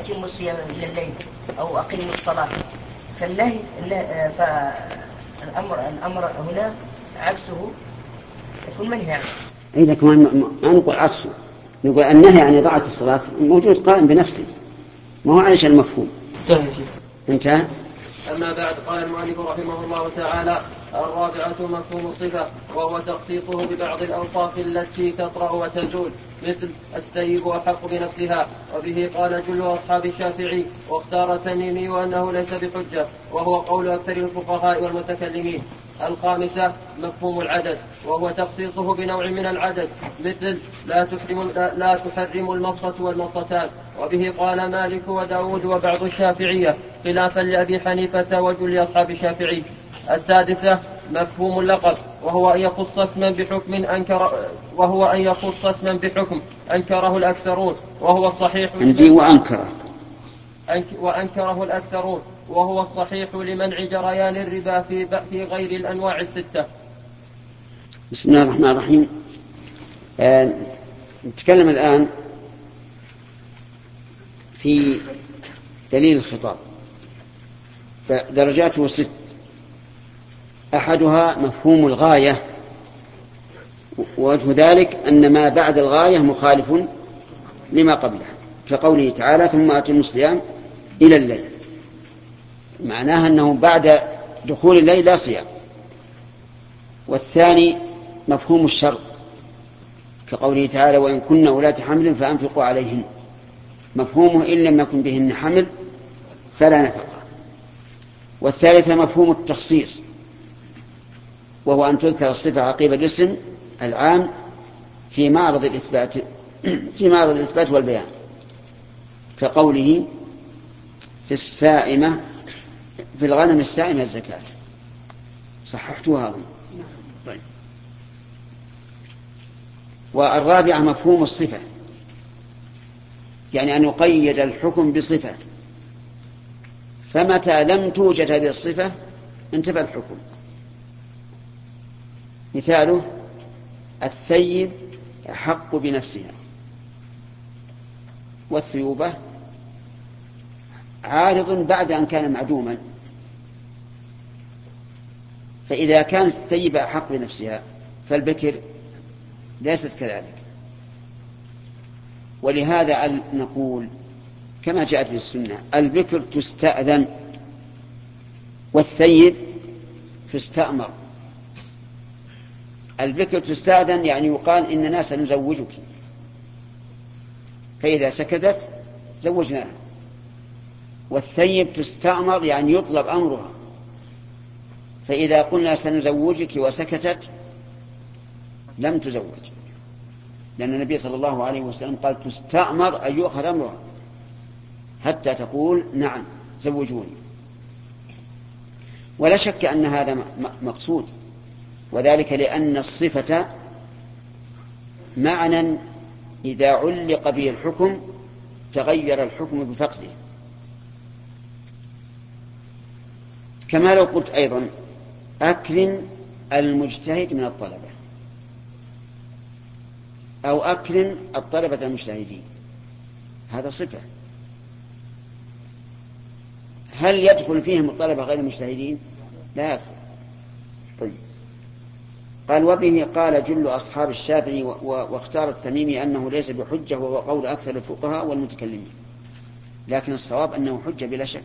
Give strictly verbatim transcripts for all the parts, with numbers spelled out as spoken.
وأتموا الصيام إلى الليل أو أقيموا الصلاة، فالنهي فالأمر الأمر هنا عكسه يكون منهي عنه. إذا كمان ما نقول عكسه، نقول النهي عن إضاعة الصلاة موجود قائم بنفسه، ما هو علشان المفهوم. انتهى. أما بعد، قال المؤلف رحمه الله تعالى: الرابعة مفهوم الصفة، وهو تخصيصه ببعض الأوصاف التي تطرأ وتزول، مثل الثيب أحق بنفسها. وبه قال جل أصحاب الشافعي، واختار التميمي أنه ليس بحجة، وهو قول أكثر الفقهاء والمتكلمين. الخامسة مفهوم العدد، وهو تخصيصه بنوع من العدد، مثل لا تحرم, لا تحرم المصة والمصتان. وبه قال مالك وداود وبعض الشافعية، خلافا لأبي حنيفة وجل أصحاب الشافعي. السادسة مفهوم اللقب، وهو أن يخص اسما بحكم أنكر وهو أن يخص اسما بحكم أنكره الأكثرون، وهو الصحيح عندي وأنكره وأنكره الأكثرون وهو الصحيح لمنع جريان الربا في في غير الأنواع الستة. بسم الله الرحمن الرحيم. آه نتكلم الآن في دليل الخطاب. درجاته ست. أحدها مفهوم الغاية، ووجه ذلك أن ما بعد الغاية مخالف لما قبلها، كقوله تعالى: ثم أتموا الصيام إلى الليل، معناها أنه بعد دخول الليل لا صيام. والثاني مفهوم الشرط، كقوله تعالى: وإن كن أولات حمل فأنفقوا عليهن، مفهومه إن لم يكن بهن حمل فلا نفقه. والثالث مفهوم التخصيص، وهو أن تذكر الصفة عقيب الاسم العام في معرض الإثبات في معرض الإثبات والبيان، كقوله في السائمة في الغنم السائمة الزكاة. صححتها أظن. طيب. والرابعة مفهوم الصفة، يعني أن يقيد الحكم بصفة، فمتى لم توجد هذه الصفة انتفى الحكم. مثاله: الثيب أحق بنفسها، والثيوبة عارض بعد أن كان معدوما، فإذا كانت الثيبة أحق بنفسها فالبكر ليست كذلك. ولهذا نقول كما جاءت في السنة: البكر تستأذن والثيب تستأمر. البكر تستأذن يعني يقال إننا سنزوجك، فإذا سكتت زوجناها. والثيب تستأمر يعني يطلب أمرها، فإذا قلنا سنزوجك وسكتت لم تزوج، لأن النبي صلى الله عليه وسلم قال: تستأمر أن يؤخذ أمرها حتى تقول نعم زوجوني. ولا شك أن هذا مقصود، وذلك لأن الصفة معنى إذا علق به الحكم تغير الحكم بفقده. كما لو قلت أيضا: أكرم المجتهد من الطلبة، أو أكرم الطلبة المجتهدين، هذا صفة. هل يدخل فيهم الطلبة غير المجتهدين؟ لا يدخل. طيب. قال: وبه قال جل أصحاب الشافعي واختار التميمي أنه ليس بحجة، وهو قول أكثر الفقهاء والمتكلمين. لكن الصواب أنه حجة بلا شك،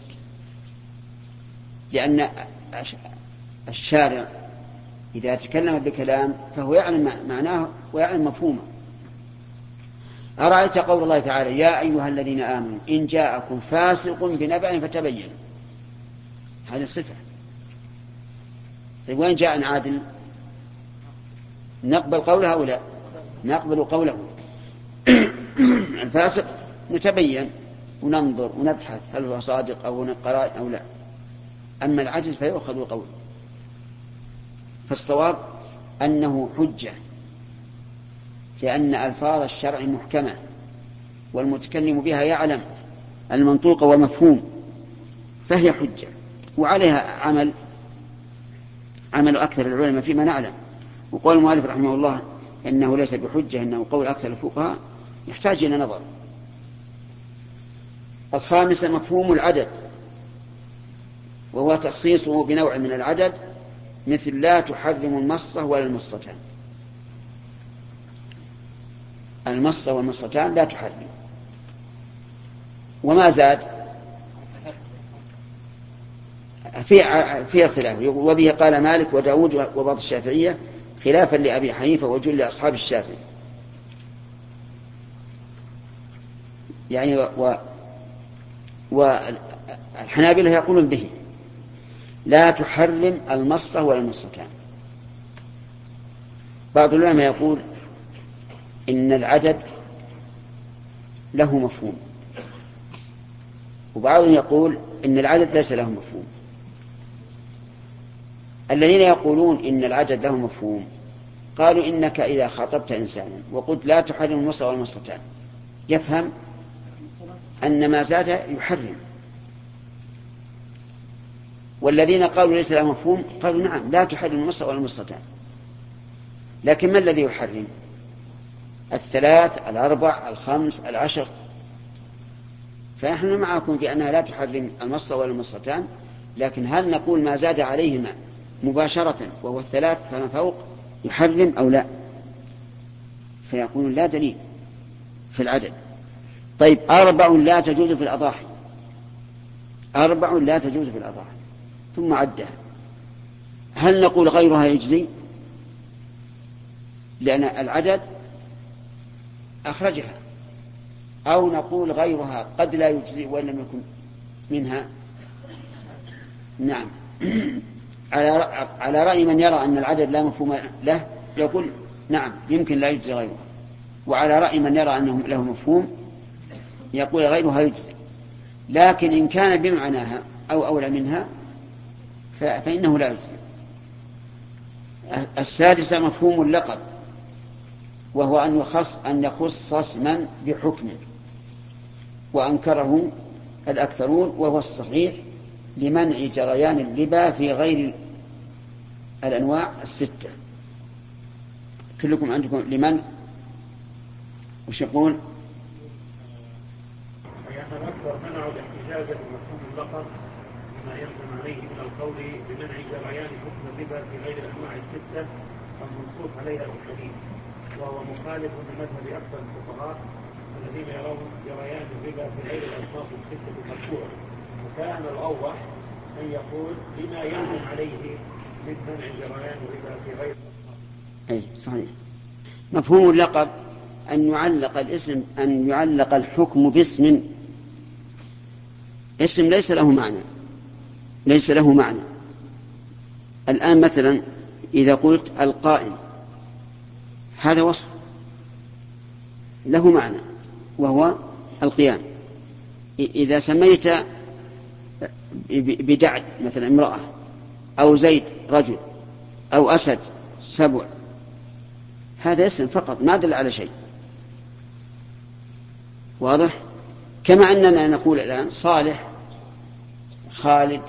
لأن الشارع إذا تكلم بكلام فهو يعلم معناه ويعلم مفهومه. أرأيت قول الله تعالى: يا أيها الذين آمنوا إن جاءكم فاسق بنبأ فتبينوا، هذه صفة. طيب وين جاء عادل؟ نقبل قوله أو لا؟ نقبل قوله. الفاسق نتبين وننظر ونبحث هل هو صادق أو قرائن أو لا. أما العدل فيؤخذ قوله. فالصواب أنه حجة، لأن ألفاظ الشرع محكمة والمتكلم بها يعلم المنطوق والمفهوم، فهي حجة، وعليها عمل عمل أكثر العلماء فيما نعلم. وقول المؤلف رحمه الله إنه ليس بحجة، إنه قول أكثر الفقهاء، يحتاج إلى نظر. الخامسة مفهوم العدد، وهو تخصيصه بنوع من العدد، مثل لا تحرم المصة ولا المصتان. المصة والمصتان لا تحرم. وما زاد في في خلاف، وبه قال مالك وداود وبعض الشافعية خلافا لأبي حنيفة وجل أصحاب الشافعي. يعني و والحنابلة يقولون به لا تحرم المصة ولا المصتان. بعض العلماء يقول إن العدد له مفهوم، وبعضهم يقول إن العدد ليس له مفهوم. الذين يقولون إن العدد له مفهوم قالوا إنك إذا خاطبت إنسانا وقلت لا تحرم المصة والمصتان يفهم أن ما زاد يحرم. والذين قالوا ليس له مفهوم قالوا نعم لا تحرم المصة والمصتان، لكن ما الذي يحرم؟ الثلاث، الأربع، الخمس، العشر. فنحن معكم في أنها لا تحرم المصة ولا المصتان، لكن هل نقول ما زاد عليهما مباشرة وهو الثلاث فما فوق يحرم أو لا؟ فيقولون لا دليل في العدد. طيب أربع لا تجوز في الأضاحي، أربع لا تجوز في الأضاحي ثم عدها، هل نقول غيرها يجزي؟ لأن العدد أخرجها، أو نقول غيرها قد لا يجزي وإن لم يكن منها. نعم على رأي من يرى أن العدد لا مفهوم له يقول نعم يمكن لا يجزي غيرها، وعلى رأي من يرى أنه له مفهوم يقول غيرها يجزي، لكن إن كان بمعناها أو أولى منها فإنه لا يجزي. السادسة مفهوم اللقب، وهو أن يخص, أن يخص اسما بحكم، وأنكره الأكثرون وهو الصحيح لمنع جريان الربا في غير الأنواع الستة. كلكم عندكم لمن وش يقول؟ لأن الأكثر منعوا الاحتجاج بمفهوم اللقب بما يلزم عليه من القول بمنع جريان حكم الربا في غير الأنواع الستة المنصوص عليها في الحديث، وهو مخالف لمذهب أكثر الفقهاء الذين يرون جريان الربا في غير الأصناف الستة مشروعا. وكان الأوضح أن يقول بما يلزم عليه من منع جريان الربا في غير الأصناف. أي صحيح. مفهوم اللقب أن يعلق الاسم أن يعلق الحكم باسم، اسم ليس له معنى، ليس له معنى. الآن مثلا إذا قلت القائم، هذا وصف له معنى وهو القيام. إذا سميت بدعد مثلا امرأة، أو زيد رجل، أو أسد سبع، هذا اسم فقط ما دل على شيء. واضح؟ كما أننا نقول الآن صالح خالد،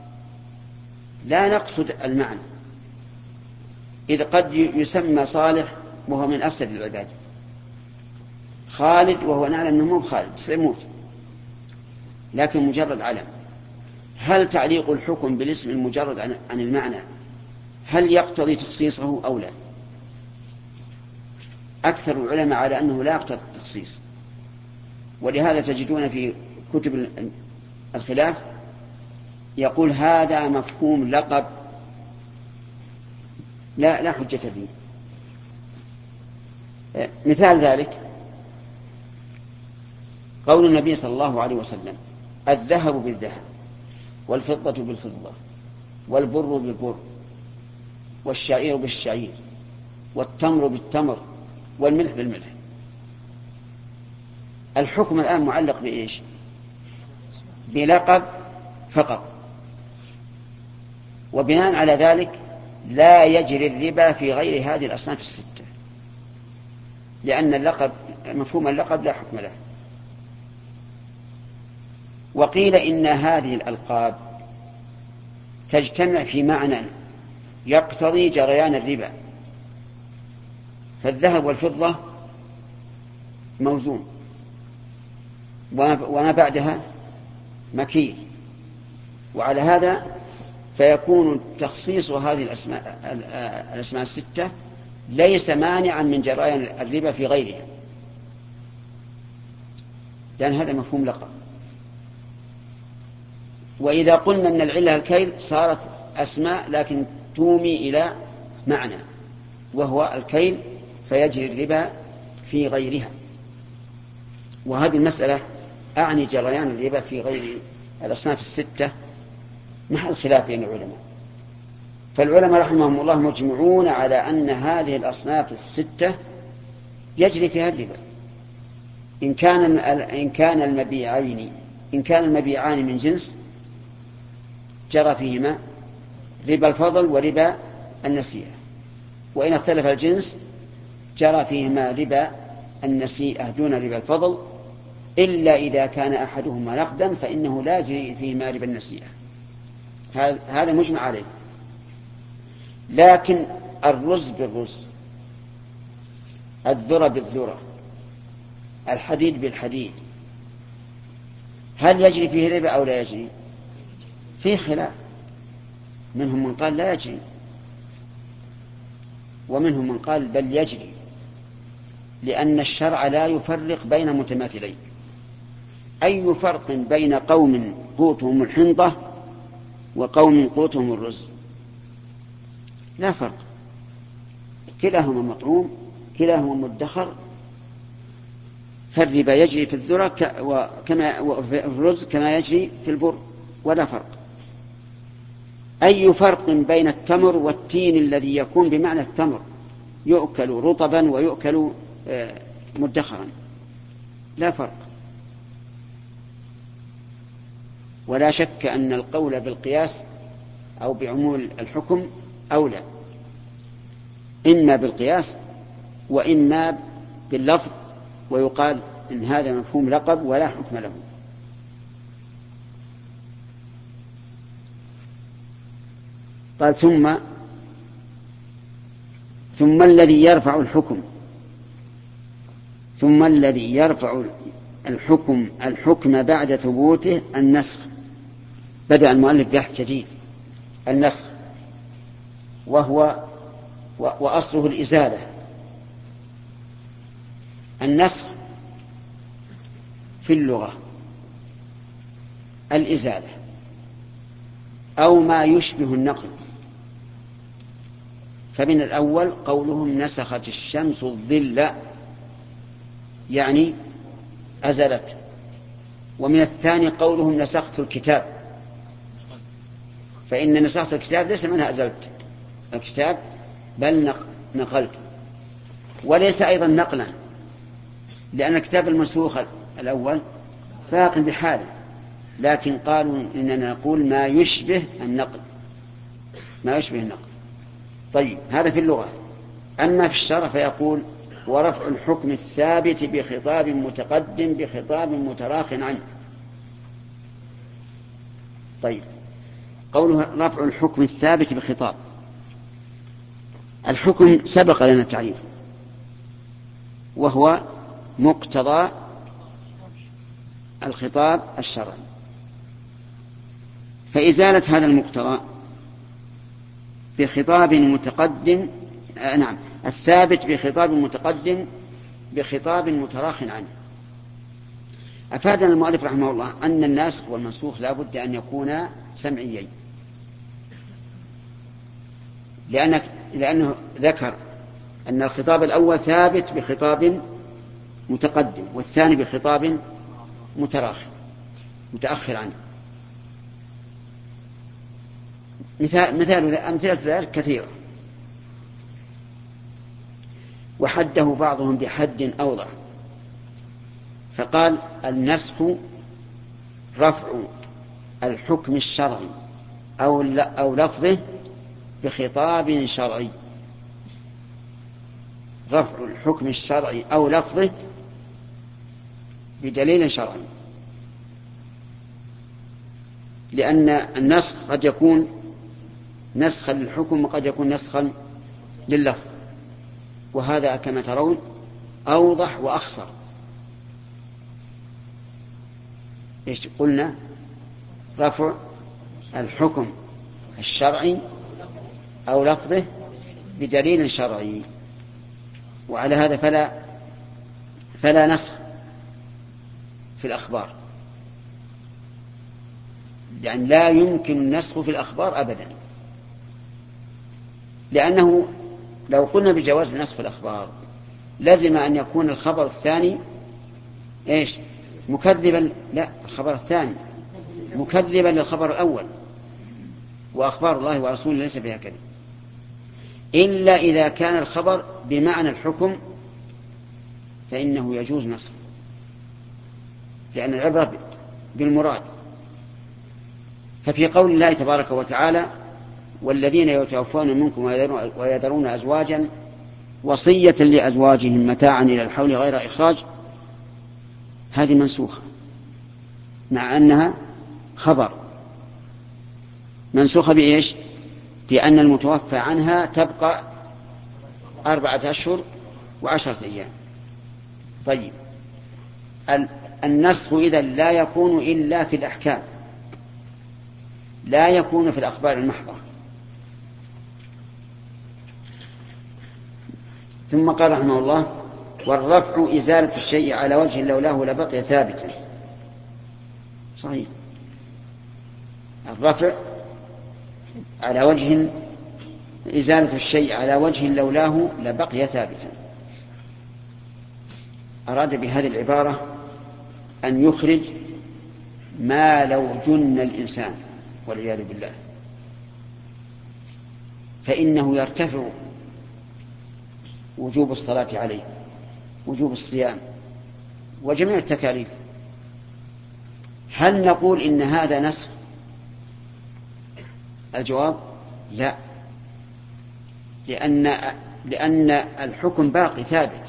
لا نقصد المعنى، إذ قد يسمى صالح وهو من أفسد العباد، خالد وهو نعلم أنه مو خالد سيموت، لكن مجرد علم. هل تعليق الحكم بالاسم المجرد عن المعنى هل يقتضي تخصيصه أو لا؟ أكثر العلماء على أنه لا يقتضي التخصيص، ولهذا تجدون في كتب الخلاف يقول هذا مفهوم لقب لا لا حجة فيه. مثال ذلك قول النبي صلى الله عليه وسلم الذهب بالذهب، والفضة بالفضة، والبر بالبر، والشعير بالشعير، والتمر بالتمر، والملح بالملح. الحكم الآن معلق بإيش؟ بلقب فقط، وبناء على ذلك لا يجري الربا في غير هذه الأصناف الستة، لأن اللقب مفهوم اللقب لا حكم له. وقيل إن هذه الألقاب تجتمع في معنى يقتضي جريان الربا، فالذهب والفضة موزون، وما بعدها مكيل. وعلى هذا فيكون تخصيص هذه الأسماء, الأسماء الستة ليس مانعا من جريان الربا في غيرها، لأن هذا مفهوم لقب. وإذا قلنا أن العلة الكيل صارت أسماء لكن تومي إلى معنى وهو الكيل، فيجري الربا في غيرها. وهذه المسألة أعني جريان الربا في غير الأصناف الستة محل خلاف بين العلماء. فالعلماء رحمهم الله مجمعون على أن هذه الأصناف الستة يجري فيها الربا إن كان إن كان المبيعين إن كان المبيعان من جنس جرى فيهما ربا الفضل وربا النسيئة، وإن اختلف الجنس جرى فيهما ربا النسيئة دون ربا الفضل، إلا إذا كان أحدهما نقدا فإنه لا يجري فيهما ربا النسيئة. هذا مجمع عليه. لكن الرز بالرز، الذرة بالذرة، الحديد بالحديد، هل يجري فيه ربا أو لا يجري؟ فيه خلاف، منهم من قال لا يجري ومنهم من قال بل يجري، لأن الشرع لا يفرق بين متماثلين. أي فرق بين قوم قوتهم الحنطة وقوم قوتهم الرز؟ لا فرق، كلاهما مطعوم كلاهما مدخر، فالربا يجري في الذرة كما وفي الرز كما يجري في البر ولا فرق. أي فرق بين التمر والتين الذي يكون بمعنى التمر يؤكل رطبا ويؤكل مدخرا؟ لا فرق. ولا شك أن القول بالقياس أو بعمول الحكم أولى، إما بالقياس وإما باللفظ، ويقال إن هذا مفهوم لقب ولا حكم له. قال ثم ثم الذي يرفع الحكم ثم الذي يرفع الحكم الحكم بعد ثبوته النسخ. بدأ المؤلف بحث جديد، النسخ، وهو وأصله الإزالة. النسخ في اللغة الإزالة أو ما يشبه النقل. فمن الأول قولهم نسخت الشمس الظل، يعني أزلت. ومن الثاني قولهم نسخت الكتاب، فإن نسخت الكتاب ليس منها أزلت الكتاب بل نقلت، وليس أيضا نقلا، لأن الكتاب المنسوخ الأول فاق بحاله، لكن قالوا إننا نقول ما يشبه النقل ما يشبه النقل. طيب، هذا في اللغة. أما في الشرع فيقول ورفع الحكم الثابت بخطاب متقدم بخطاب متراخ عنه. طيب، قوله رفع الحكم الثابت بخطاب، الحكم سبق لنا التعريف وهو مقتضى الخطاب الشرعي، فإزالة هذا المقتضى بخطاب متقدم آه نعم الثابت بخطاب متقدم بخطاب متراخ عنه. أفادنا المؤلف رحمه الله أن الناسخ والمنسوخ لا بد أن يكونا سمعيين، لأنه, لأنه ذكر أن الخطاب الأول ثابت بخطاب متقدم والثاني بخطاب متراخ متأخر عنه. مثال, مثال أمثلة ذلك كثيرة، وحده بعضهم بحد أوضح، فقال النسخ رفع الحكم الشرعي أو, أو لفظه بخطاب شرعي، رفع الحكم الشرعي أو لفظه بدليل شرعي، لأن النسخ قد يكون نسخا للحكم وقد يكون نسخا لللفظ، وهذا كما ترون أوضح وأخصر. إيش قلنا؟ رفع الحكم الشرعي أو لفظه بدليل شرعي، وعلى هذا فلا فلا نسخ في الأخبار، يعني لا يمكن النسخ في الأخبار أبدا، لأنه لو قلنا بجواز النسخ في الأخبار لازم أن يكون الخبر الثاني إيش؟ مكذبا. لا، الخبر الثاني مكذبا للخبر الأول، وأخبار الله ورسوله ليس فيها كذب، إلا إذا كان الخبر بمعنى الحكم فإنه يجوز نسخه، لأن العبرة بالمراد. ففي قول الله تبارك وتعالى: والذين يتوفون منكم ويذرون أزواجا وصية لأزواجهم متاعا إلى الحول غير إخراج، هذه منسوخة مع أنها خبر، منسوخة بإيش؟ بأن المتوفى عنها تبقى أربعة أشهر وعشرة أيام. طيب، النسخ إذن لا يكون إلا في الأحكام، لا يكون في الأخبار المحضة. ثم قال رحمه الله: والرفع إزالة الشيء على وجه لولاه لبقي ثابتا. صحيح، الرفع على وجه إزالة الشيء على وجه لولاه لبقي ثابتا. أراد بهذه العبارة أن يخرج ما لو جن الإنسان والعياذ بالله فإنه يرتفع وجوب الصلاة عليه، وجوب الصيام، وجميع التكاليف. هل نقول إن هذا نسخ؟ الجواب: لا، لأن لأن الحكم باقي ثابت،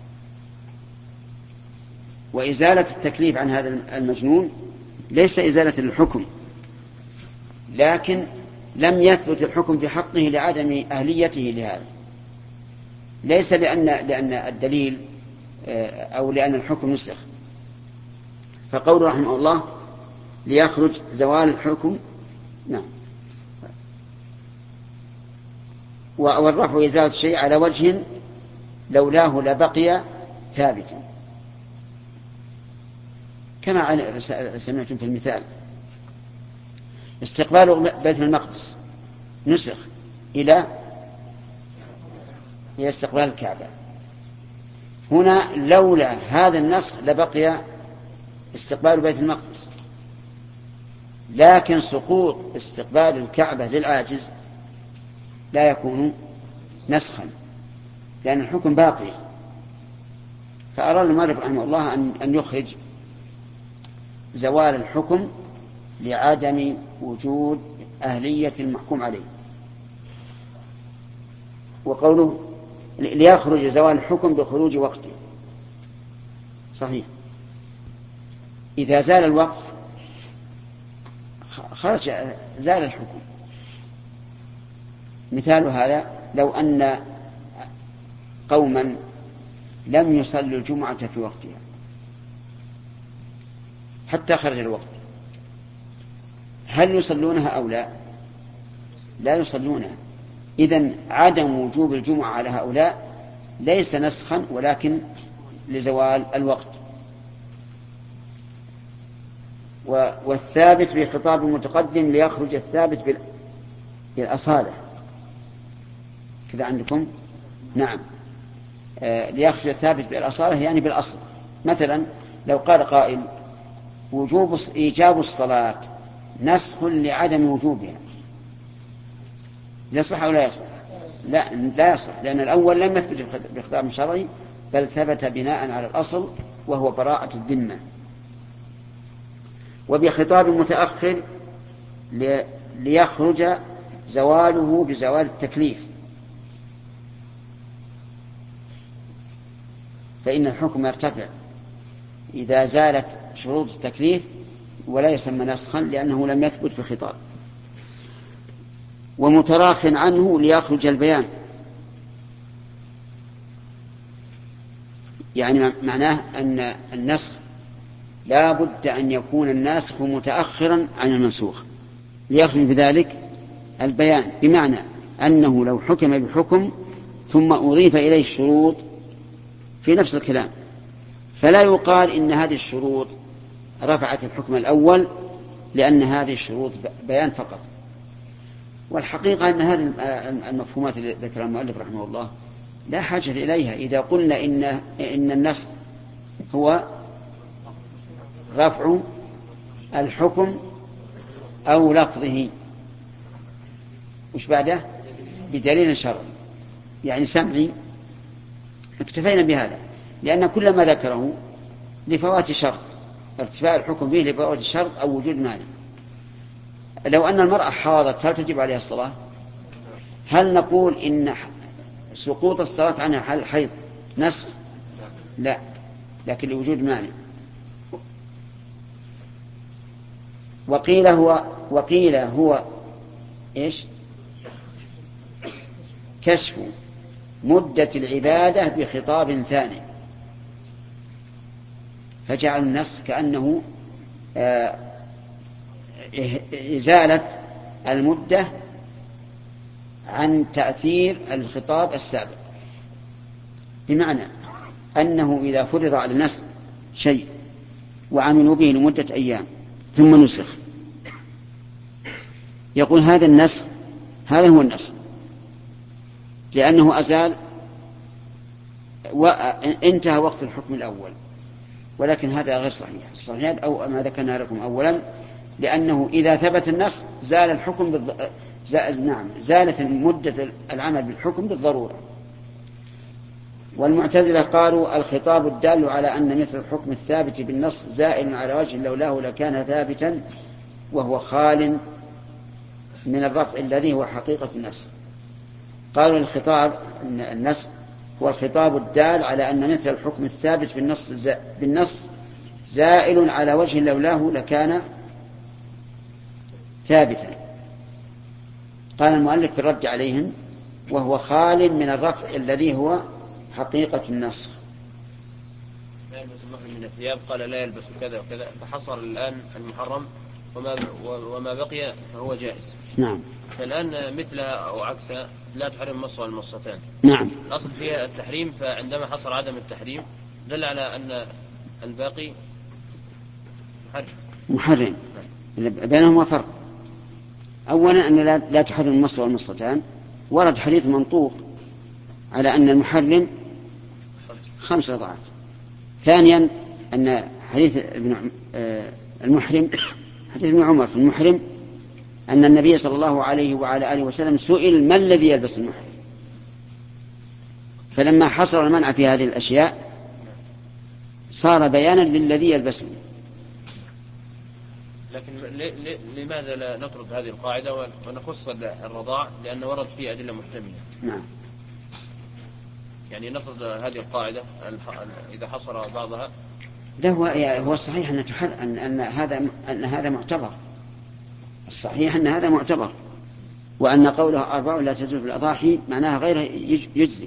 وإزالة التكليف عن هذا المجنون ليس إزالة الحكم، لكن لم يثبت الحكم في حقه لعدم أهليته لهذا، ليس لأن لأن الدليل أو لأن الحكم نسخ. فقول رحمه الله: ليخرج زوال الحكم. نعم. والرفع إزالة الشيء على وجه لولاه لبقي ثابتا، كما سمعتم في المثال: استقبال بيت المقدس نسخ إلى إلى استقبال الكعبة. هنا لولا هذا النسخ لبقي استقبال بيت المقدس، لكن سقوط استقبال الكعبة للعاجز لا يكون نسخا، لأن الحكم باقي. فأراد المؤلف رحمه الله أن يخرج زوال الحكم لعدم وجود أهلية المحكوم عليه. وقوله: ليخرج زوال الحكم بخروج وقته. صحيح، إذا زال الوقت خرج زال الحكم. مثال هذا: لو أن قوما لم يصلوا الجمعة في وقتها حتى خرج الوقت، هل يصلونها أو لا؟ لا يصلونها. إذن عدم وجوب الجمعة على هؤلاء ليس نسخا، ولكن لزوال الوقت. والثابت في خطاب المتقدم: ليخرج الثابت بالأصالة. كذا عندكم؟ نعم، آه ليخرج الثابت بالأصالة يعني بالأصل. مثلا لو قال قائل: وجوب إيجاب الصلاة نسخ لعدم وجوبها، يصح أو لا يصح؟ لا، لا يصح، لأن الأول لم يثبت بخطاب شرعي، بل ثبت بناء على الأصل وهو براءة الذمة. وبخطاب متأخر: ليخرج زواله بزوال التكليف، فإن الحكم يرتفع إذا زالت شروط التكليف، ولا يسمى نسخا لأنه لم يثبت في الخطاب. ومتراخ عنه: ليخرج البيان، يعني معناه أن النسخ لا بد أن يكون الناسخ متأخرا عن المنسوخ ليخرج بذلك البيان، بمعنى أنه لو حكم بحكم ثم أضيف إليه الشروط في نفس الكلام فلا يقال إن هذه الشروط رفعت الحكم الأول، لأن هذه الشروط بيان فقط. والحقيقة أن هذه المفهومات التي ذكرها المؤلف رحمه الله لا حاجة إليها إذا قلنا إن, إن النسخ هو رفع الحكم أو لفظه وش بعده بدليل شرعي يعني سمعي، اكتفينا بهذا، لأن كل ما ذكره لفوات شرط، ارتفاع الحكم به لفوات شرط أو وجود مانع. لو أن المرأة حاضت هل تجب عليها الصلاة؟ هل نقول إن سقوط الصلاة عنها حل حيض نسخ؟ لا، لكن لوجود مانع. وقيل هو وقيل هو إيش؟ كشف مدة العبادة بخطاب ثاني، فجعل النسخ كأنه إزالة المدة عن تأثير الخطاب السابق، بمعنى أنه إذا فرض على الناس شيء وعملوا به لمدة أيام ثم نسخ، يقول هذا النسخ هذا هو النسخ لأنه أزال وانتهى وقت الحكم الأول. ولكن هذا غير صحيح. الصحيح أو ما ذكرنا لكم أولا، لأنه إذا ثبت النسخ زال الحكم بالض... زال... نعم زالت مدة العمل بالحكم بالضرورة. والمعتزلة قالوا الخطاب الدال على أن مثل الحكم الثابت بالنص زائل على وجه لولاه لكان ثابتا وهو خال من الرفع الذي هو حقيقة النسخ. قالوا الخطاب النسخ هو الخطاب الدال على أن مثل الحكم الثابت بالنص بالنص زائل على وجه لولاه لكان ثابتا. قال المؤلف في الرد عليهم وهو خال من الرفع الذي هو حقيقة النسخ. لا يلبس المحرم من الثياب، قال لا يلبس كذا وكذا، فحصر الآن المحرم وما وما بقي فهو جائز. نعم. فالآن مثلها أو عكسها لا تحرم مصر المصتان. نعم. الأصل فيها التحريم، فعندما حصل عدم التحريم دل على أن الباقي محرم. محرم. بينهما فرق. أولا أن لا, لا تحرم المصر والمصتان، ورد حديث منطوق على أن المحرم خمس رضعات. ثانيا أن حديث ابن المحرم حديث ابن عمر في المحرم أن النبي صلى الله عليه وعلى آله وسلم سئل ما الذي يلبس المحرم، فلما حصر المنع في هذه الأشياء صار بيانا للذي يلبسه. لكن لماذا لا نطرد هذه القاعدة ونخص الرضاع، لأن ورد فيه أدلة محتملة. نعم. يعني نفرض هذه القاعدة إذا حصر بعضها. لا هو هو الصحيح أن أن أن هذا أن هذا معتبر. الصحيح أن هذا معتبر، وأن قوله أربع لا تجوز في الأضاحي معناها غير يجزي،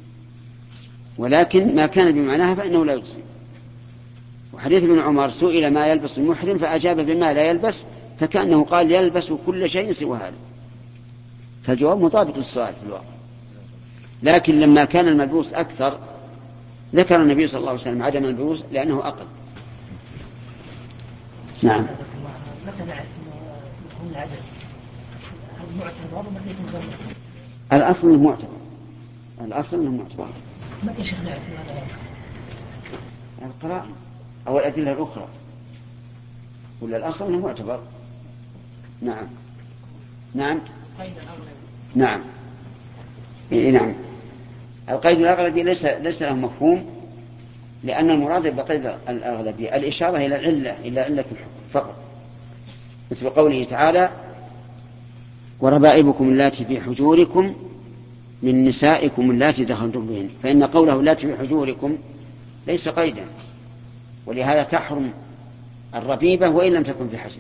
ولكن ما كان بمعناها فإنه لا يجزي. وحديث ابن عمر سئل ما يلبس المحرم فأجاب بما لا يلبس، فكأنه قال يلبس كل شيء سوى هذا، فالجواب مطابق للسؤال في الواقع. لكن لما كان الملبوس أكثر ذكر النبي صلى الله عليه وسلم عدم الملبوس لأنه أقل. نعم. الأصل أنه معتبر. الأصل أنه معتبر. متى شيخ نعرف هذا؟ القرائن أو الأدلة الأخرى، ولا الأصل أنه معتبر. نعم. نعم. نعم. إيه نعم. القيد الأغلبي ليس ليس له مفهوم، لأن المراد بقيد الأغلبي الإشارة إلى العلة إلى علة الحكم فقط، مثل قوله تعالى وربائبكم اللاتي في حجوركم من نسائكم اللاتي دخلتم بهن، فإن قوله اللاتي في حجوركم ليس قيدا، ولهذا تحرم الربيبة وإن لم تكن في حجر.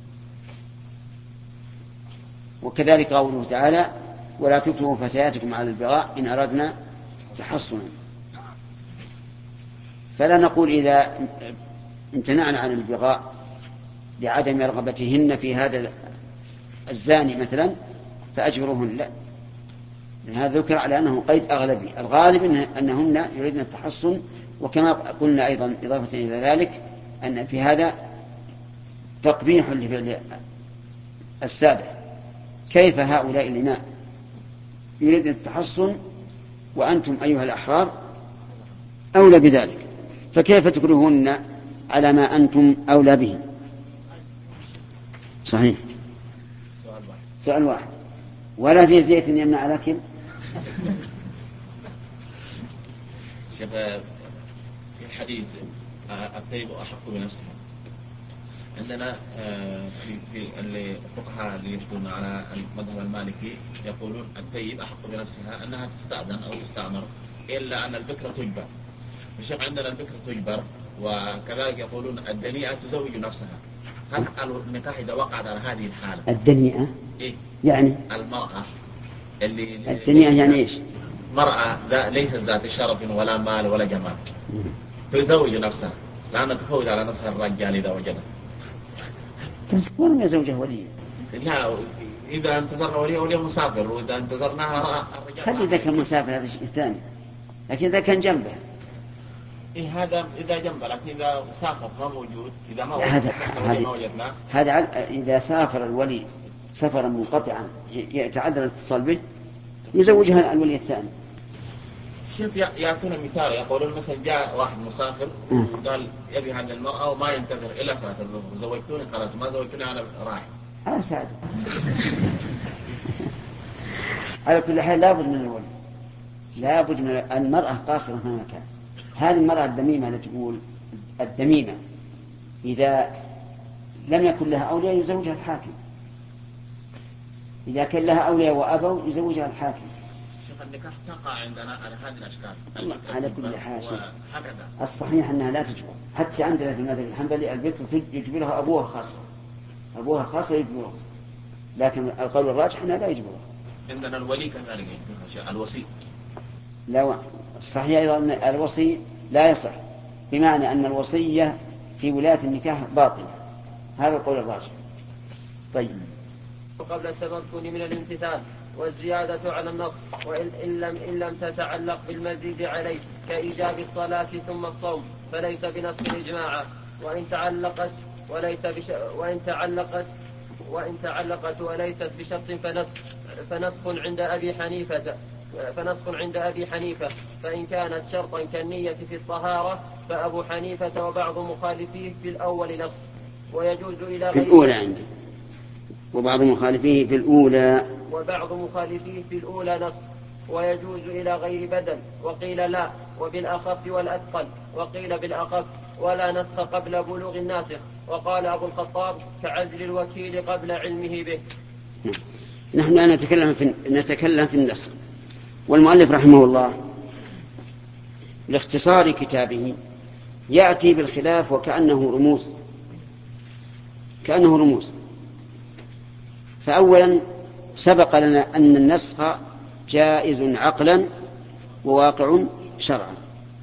وكذلك قوله تعالى ولا تكرهوا فتياتكم على البغاء إن أردنا تحصنا. فلا نقول إذا امتنعن عن البغاء لعدم رغبتهن في هذا الزاني مثلا فأجبروهن، لا، هذا ذكر على أنه قيد أغلبي. الغالب أنهن يريدن التحصن، وكما قلنا أيضا إضافة إلى ذلك أن في هذا تقبيح لفعل السادة. كيف هؤلاء الإماء يريدن التحصن وأنتم أيها الأحرار أولى بذلك، فكيف تكرهون على ما أنتم أولى به؟ صحيح، سؤال واحد. سؤال واحد. ولا في زيت يمنع لكن شيخ في الحديث الطيب أحق بنفسها، عندنا في في الفقهاء اللي يشتون على المذهب المالكي يقولون الطيب أحق بنفسها أنها تستأذن أو تستعمر، إلا أن البكرة تجبر. الشيخ عندنا البكرة تجبر، وكذلك يقولون الدنيئة تزوج نفسها. هل النكاح إذا وقعت على هذه الحالة الدنيئة إيه؟ يعني المرأة اللي الدنيئة يعني إيش؟ مرأة ليست ذات شرف ولا مال ولا جمال تزوج نفسها لأنها تفوز على نفسها الرجال إذا وجدها. ولم يزوجها ولي. لا، إذا انتظرنا ولي ولي مسافر، وإذا انتظرناها الرجال. خلي ذاك المسافر هذا شيء ثاني، لكن إذا كان جنبه. إيه هذا إذا جنبه، لكن إذا سافر ما موجود، إذا ما هذا ما وجدناه. هذا إذا سافر الولي سفرا منقطعا يتعذر الاتصال به يزوجها الولي الثاني. شوف يأتون مثال، يقولون مثلا جاء واحد مسافر وقال يبي هذه المرأة وما ينتظر إلا صلاة الظهر، زوجتوني خلاص، ما زوجتوني أنا رايح. أنا سعد. على كل حال لابد من الولي، لابد من المرأة قاصرة في مكان. هذه المرأة الدميمة التي تقول الدميمة إذا لم يكن لها أولياء يزوجها الحاكم، إذا كان لها أولياء وأبوا يزوجها الحاكم. شيخ النكاح تقع عندنا على هذه الأشكال على كل حال. هكذا الصحيح أنها لا تجبر، حتى عندنا في المذهب الحنبلي البكر يجبرها أبوها خاصة، أبوها خاصة يجبرها، لكن القول الراجح أنها لا يجبرها. عندنا الولي كذلك يجبرها، الوصي لا. الصحيح أيضا أن الوصي لا يصح، بمعنى أن الوصية في ولاية النكاح باطل، هذا القول الراجح. طيب. قبل التمكن من الامتثال والزيادة على النص، وإن إن لم, إن لم تتعلق بالمزيد عليه كإيجاب الصلاة ثم الصوم فليس بنص إجماعا، وإن تعلقت وليس بش وإن تعلقت وإن تعلقت وليست بشرط فنسخ فنسخ عند أبي حنيفة فنسخ عند أبي حنيفة فإن كانت شرطا كالنية في الطهارة فأبو حنيفة وبعض مخالفيه في الأول نسخ، ويجوز إلى غير في الأولى عندي وبعض مخالفيه في الأولى وبعض مخالفيه في الأولى نص، ويجوز إلى غير بدل، وقيل لا وبالأخف والأثقل، وقيل بالأخف ولا نسخ قبل بلوغ الناسخ، وقال أبو الخطاب كعزل الوكيل قبل علمه به. نحن نتكلم في نتكلم في النسخ، والمؤلف رحمه الله لاختصار كتابه يأتي بالخلاف وكأنه رموز كأنه رموز فأولا سبق لنا أن النسخ جائز عقلا وواقع شرعا.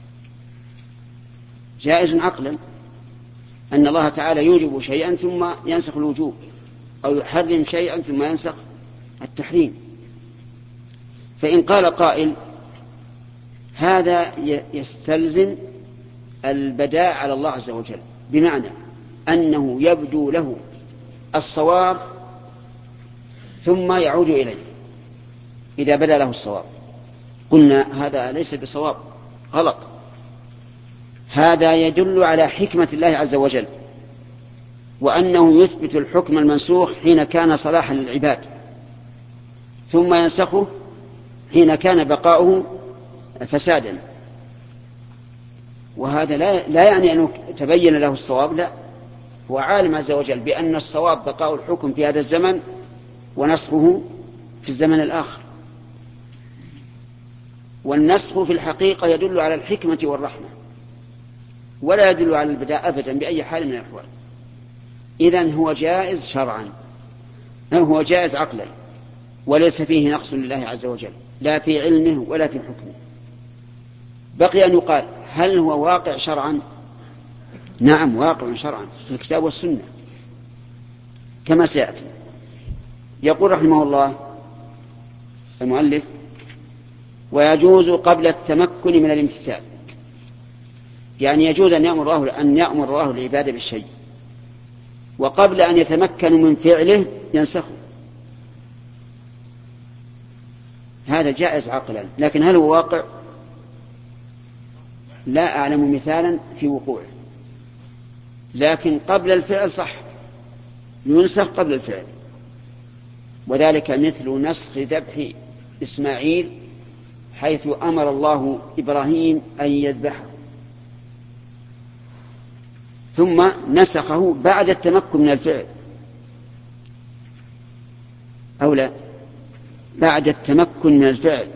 جائز عقلا أن الله تعالى يوجب شيئا ثم ينسخ الوجوب، أو يحرم شيئا ثم ينسخ التحريم. فإن قال قائل هذا يستلزم البداء على الله عز وجل، بمعنى أنه يبدو له الصواب ثم يعود إليه إذا بدا له الصواب، قلنا هذا ليس بصواب، غلط. هذا يدل على حكمة الله عز وجل، وأنه يثبت الحكم المنسوخ حين كان صلاحا للعباد ثم ينسخه حين كان بقاؤه فسادا. وهذا لا, لا يعني أنه تبين له الصواب، لا، هو عالم عز وجل بأن الصواب بقاء الحكم في هذا الزمن ونسخه في الزمن الآخر. والنسخ في الحقيقة يدل على الحكمة والرحمة، ولا يدل على البداء أبدا بأي حال من الأحوال. إذن هو جائز شرعا، هو جائز عقلا، وليس فيه نقص لله عز وجل لا في علمه ولا في حكمه. بقي أن يقال هل هو واقع شرعا؟ نعم واقع شرعا في الكتاب والسنة كما سيأتي. يقول رحمه الله المؤلف: ويجوز قبل التمكن من الامتثال، يعني يجوز أن يأمر الله أن يأمر الله العباد بالشيء وقبل أن يتمكنوا من فعله ينسخه، هذا جائز عقلا، لكن هل هو واقع؟ لا أعلم مثالا في وقوعه، لكن قبل الفعل صح ينسخ قبل الفعل، وذلك مثل نسخ ذبح إسماعيل حيث أمر الله إبراهيم أن يذبحه ثم نسخه بعد التمكن من الفعل، أو لا بعد التمكن من الفعل؟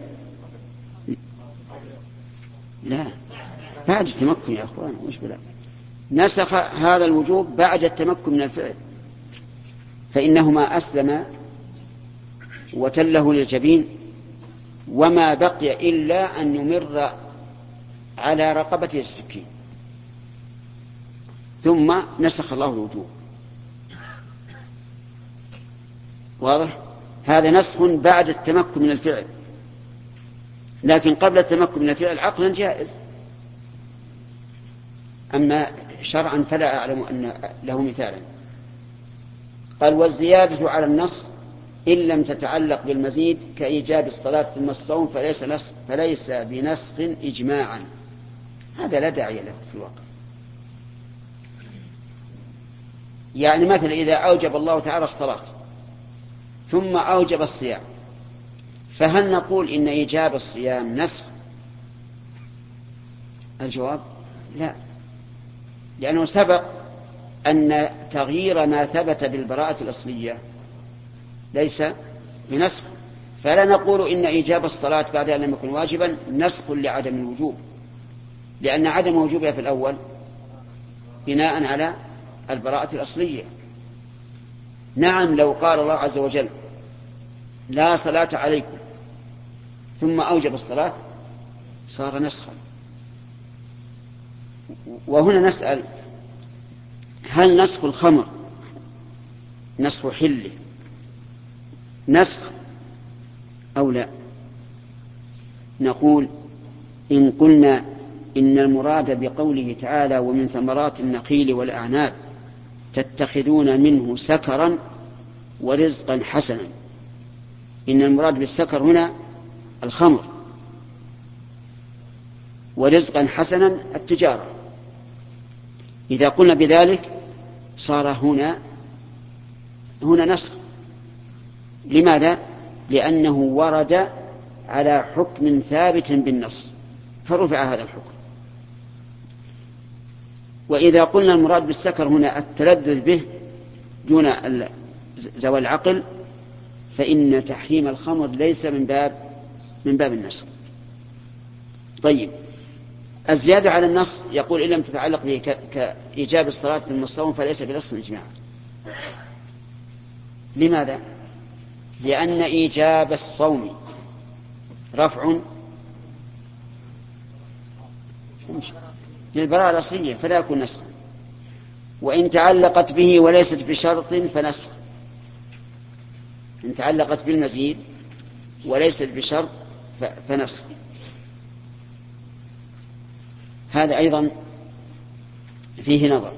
لا بعد التمكن يا أخوان، وش بلا نسخ هذا الوجوب بعد التمكن من الفعل، فإنهما أسلم وتله للجبين وما بقي إلا أن يمر على رقبته السكين، ثم نسخ الله الوجوب. واضح؟ هذا نسخ بعد التمكن من الفعل، لكن قبل التمكن من الفعل عقلا جائز، أما شرعا فلا أعلم أن له مثالا. قال: والزيادة على النص إن لم تتعلق بالمزيد كإيجاب الصلاة ثم الصوم فليس, نسخ فليس بنسخ إجماعا. هذا لا داعي له في الواقع. يعني مثلا إذا أوجب الله تعالى الصلاة ثم أوجب الصيام، فهل نقول إن إيجاب الصيام نسخ؟ الجواب لا، لأنه سبق أن تغيير ما ثبت بالبراءة الأصلية ليس بنسخ، فلا نقول إن إيجاب الصلاة بعد أن لم يكن واجبا نسخ لعدم الوجوب، لأن عدم وجوبها في الأول بناء على البراءة الأصلية. نعم لو قال الله عز وجل: لا صلاة عليكم، ثم أوجب الصلاة، صار نسخا. وهنا نسأل: هل نسخ الخمر نسخ حله نسخ أو لا؟ نقول: إن قلنا إن المراد بقوله تعالى: ومن ثمرات النخيل والأعناب تتخذون منه سكرا ورزقا حسنا، إن المراد بالسكر هنا الخمر، ورزقا حسنا التجارة. إذا قلنا بذلك صار هنا هنا نسخ. لماذا؟ لأنه ورد على حكم ثابت بالنص فرفع هذا الحكم. وإذا قلنا المراد بالسكر هنا التلذذ به دون ذوي العقل، فإن تحريم الخمر ليس من باب من باب النسخ. طيب، الزيادة على النص يقول: إن لم تتعلق به كإيجاب الصلاة ثم الصوم فليس بنص إجماعا. لماذا؟ لأن إيجاب الصوم رفع للبراءة الأصلية فلا يكون نسخا، وإن تعلقت به وليست بشرط فنسخ، إن تعلقت بالمزيد وليست بشرط فنسخ. هذا أيضا فيه نظر،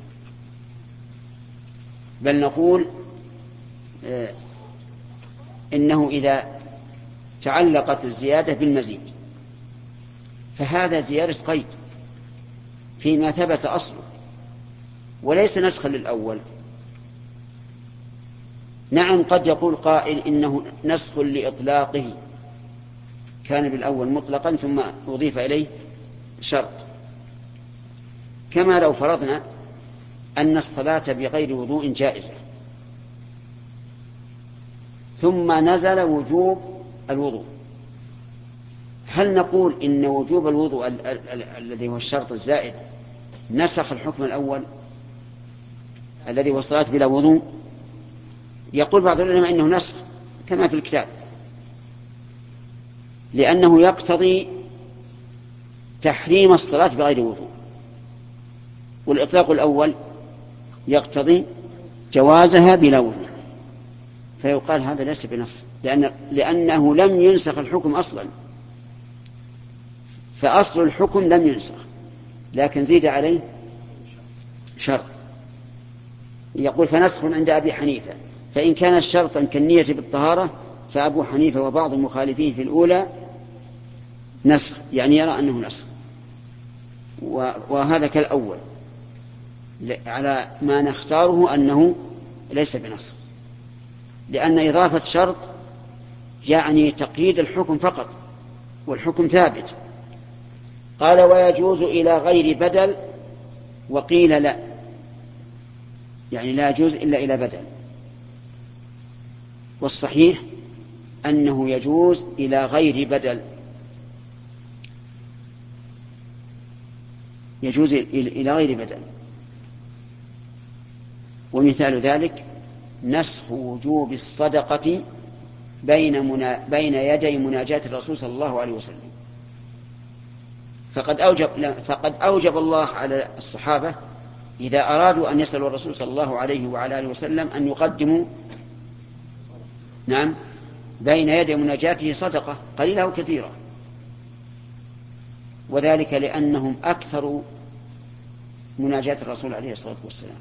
بل نقول آه إنه إذا تعلقت الزيادة بالمزيد فهذا زيادة قيد فيما ثبت أصله وليس نسخا للأول. نعم قد يقول قائل إنه نسخ لإطلاقه، كان بالأول مطلقا ثم أضيف إليه شرط، كما لو فرضنا أن الصلاة بغير وضوء جائزة ثم نزل وجوب الوضوء، هل نقول إن وجوب الوضوء ال- ال- ال- الذي هو الشرط الزائد نسخ الحكم الأول الذي هو الصلاة بلا وضوء؟ يقول بعض العلماء إنه نسخ كما في الكتاب، لأنه يقتضي تحريم الصلاة بغير وضوء، والإطلاق الأول يقتضي جوازها بلا وجه، فيقال هذا ليس بنص، لأن لأنه لم ينسخ الحكم أصلا، فأصل الحكم لم ينسخ لكن زيد عليه شرط. يقول فنسخ عند أبي حنيفة، فإن كان شرطا كالنية بالطهارة فأبو حنيفة وبعض المخالفين في الأولى نسخ، يعني يرى أنه نسخ، وهذا كالأول على ما نختاره أنه ليس بنسخ، لأن إضافة شرط يعني تقييد الحكم فقط والحكم ثابت. قال ويجوز إلى غير بدل، وقيل لا، يعني لا يجوز إلا إلى بدل، والصحيح أنه يجوز إلى غير بدل، يجوز إلى غير بدل. ومثال ذلك نسخ وجوب الصدقة بين, منا بين يدي مناجاة الرسول صلى الله عليه وسلم، فقد أوجب, فقد أوجب الله على الصحابة إذا أرادوا أن يسألوا الرسول صلى الله عليه وعلى آله وسلم أن يقدموا نعم بين يدي مناجاته صدقة قليلة أو كثيرة، وذلك لأنهم أكثروا مناجاة الرسول عليه الصلاة والسلام،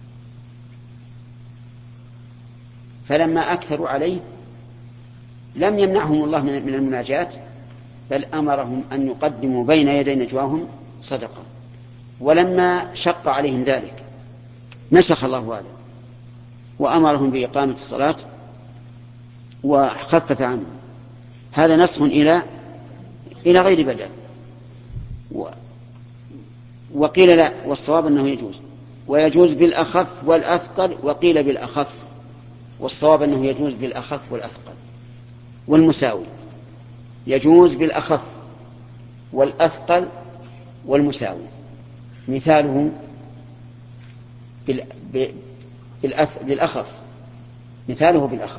فلما أكثروا عليه لم يمنعهم الله من المناجاة، بل أمرهم أن يقدموا بين يدي نجواهم صدقة. ولما شق عليهم ذلك نسخ الله هذا وأمرهم بإقامة الصلاة وخفف عنهم. هذا نسخ إلى إلى غير بدل. وقيل لا، والصواب أنه يجوز، ويجوز بالأخف والأثقل، وقيل بالأخف، والصواب أنه يجوز بالأخف والأثقل والمساوي. يجوز بالأخف والأثقل والمساوي. مثاله بالأخف، مثاله بالأخف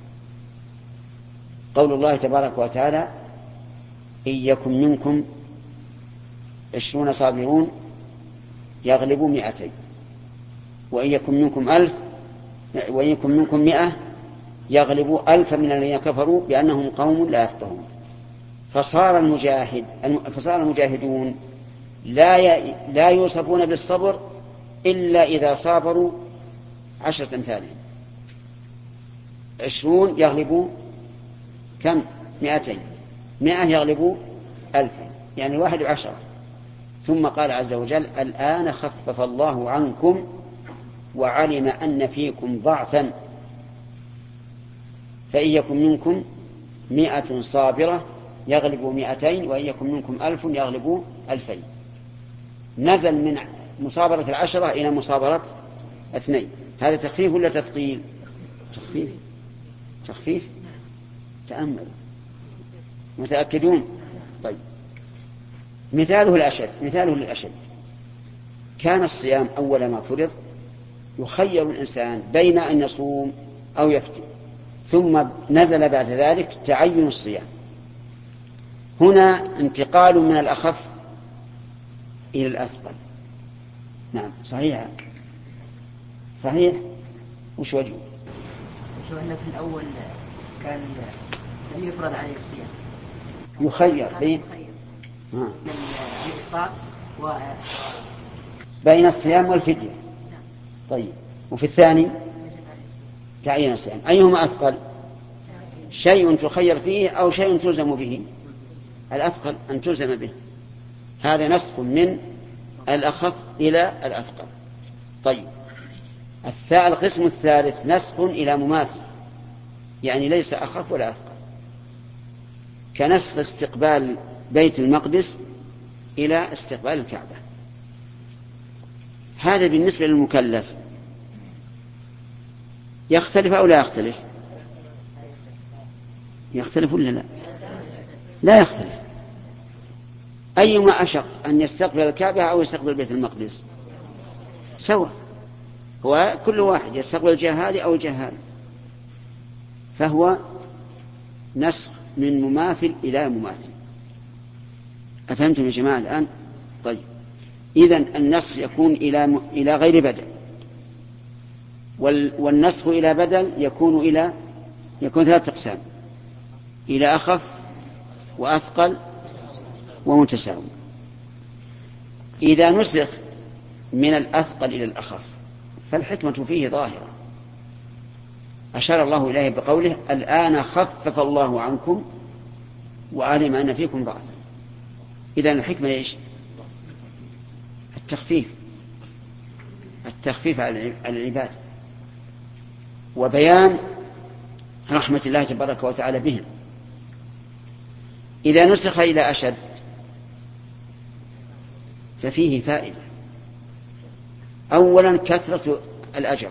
قول الله تبارك وتعالى إن يكن منكم عشرون صابرون يغلبوا مئتين، وإن يكن منكم ألف وإن يكن منكم مئة يغلبوا ألف من الذين كفروا بأنهم قوم لا يفقهون. فصار المجاهد فصار المجاهدون لا لا يوصفون بالصبر إلا إذا صابروا عشرة أمثالهم. عشرون يغلبوا كم؟ مئتين، مئة يغلبوا ألفا، يعني واحد وعشرة. ثم قال عز وجل الآن خفف الله عنكم وعلم أن فيكم ضعفا فإن يكن منكم مئة صابرة يغلبوا مئتين وإن يكن منكم ألف يغلبوا ألفين. نزل من مصابرة العشرة إلى مصابرة اثنين. هذا تخفيف ولا تثقيل؟ تخفيف. تخفيف تأمل متأكدون. طيب مثاله الأشد، مثاله للأشد كان الصيام أول ما فرض يخير الإنسان بين أن يصوم أو يفطر، ثم نزل بعد ذلك تعين الصيام. هنا انتقال من الأخف إلى الأثقل. نعم صحيح صحيح. وش وجهه؟ وشو أنه في الأول كان لم يفرض عليه الصيام، يخير بين من الإفطار و... بين الصيام والفدية. طيب وفي الثاني تعيين الصيام، أيهما أثقل؟ شيء تخير فيه أو شيء تلزم به؟ الأثقل أن تلزم به. هذا نسخ من الأخف إلى الأثقل. طيب القسم الثالث نسخ إلى مماثل، يعني ليس أخف ولا أثقل، كنسخ استقبال بيت المقدس إلى استقبال الكعبة. هذا بالنسبة للمكلف يختلف أو لا يختلف؟ يختلف ولا لا؟ لا يختلف. أيما أشق أن يستقبل الكعبة أو يستقبل بيت المقدس سواء، هو كل واحد يستقبل الجهة هذه أو الجهة هذه، فهو نسخ من مماثل إلى مماثل. أفهمتم يا جماعة الآن؟ طيب إذن النسخ يكون إلى إلى غير بدل، والنسخ إلى بدل يكون إلى يكون ثلاثة أقسام: إلى أخف وأثقل ومتساوي. إذا نسخ من الأثقل إلى الأخف فالحكمة فيه ظاهرة، أشار الله إليه بقوله: الآن خفف الله عنكم وعلم أن فيكم ضعفا. إذن الحكمة إيش؟ التخفيف، التخفيف على العباد وبيان رحمة الله تبارك وتعالى بهم. إذا نسخ إلى أشد ففيه فائدة: أولا كثرة الأجر،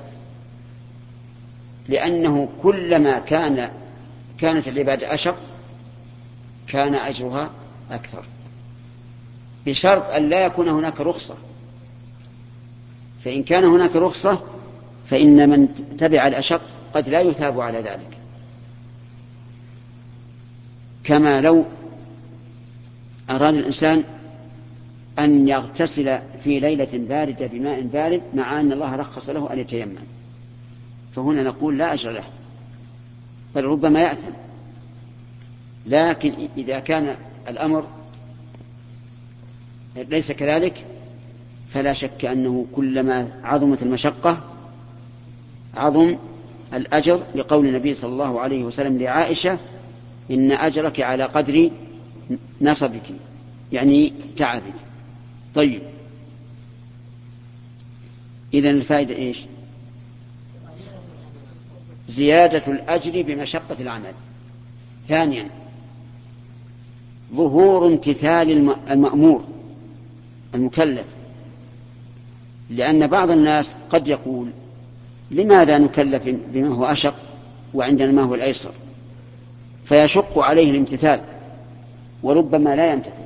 لأنه كلما كان كانت العبادة أشق كان أجرها أكثر، بشرط أن لا يكون هناك رخصة. فإن كان هناك رخصة فإن من تبع الأشق قد لا يثاب على ذلك، كما لو أراد الإنسان أن يغتسل في ليلة باردة بماء بارد مع أن الله رخص له أن يتيمم، فهنا نقول لا أجر له، بل ربما يأثم. لكن إذا كان الأمر ليس كذلك فلا شك أنه كلما عظمت المشقة عظم الأجر، لقول النبي صلى الله عليه وسلم لعائشة: إن أجرك على قدر نصبك، يعني تعبك. طيب، إذن الفائدة إيش؟ زيادة الأجر بمشقة العمل. ثانيا ظهور امتثال المأمور المكلف، لأن بعض الناس قد يقول: لماذا نكلف بما هو أشق وعندنا ما هو الأيسر؟ فيشق عليه الامتثال وربما لا يمتثل.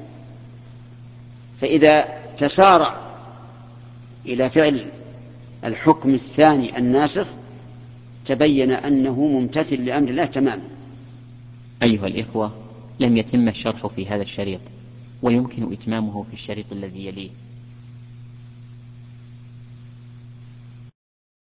فإذا تسارع إلى فعل الحكم الثاني الناسخ تبين أنه ممتثل لأمر الله تماما. أيها الإخوة، لم يتم الشرح في هذا الشريط، ويمكن إتمامه في الشريط الذي يليه.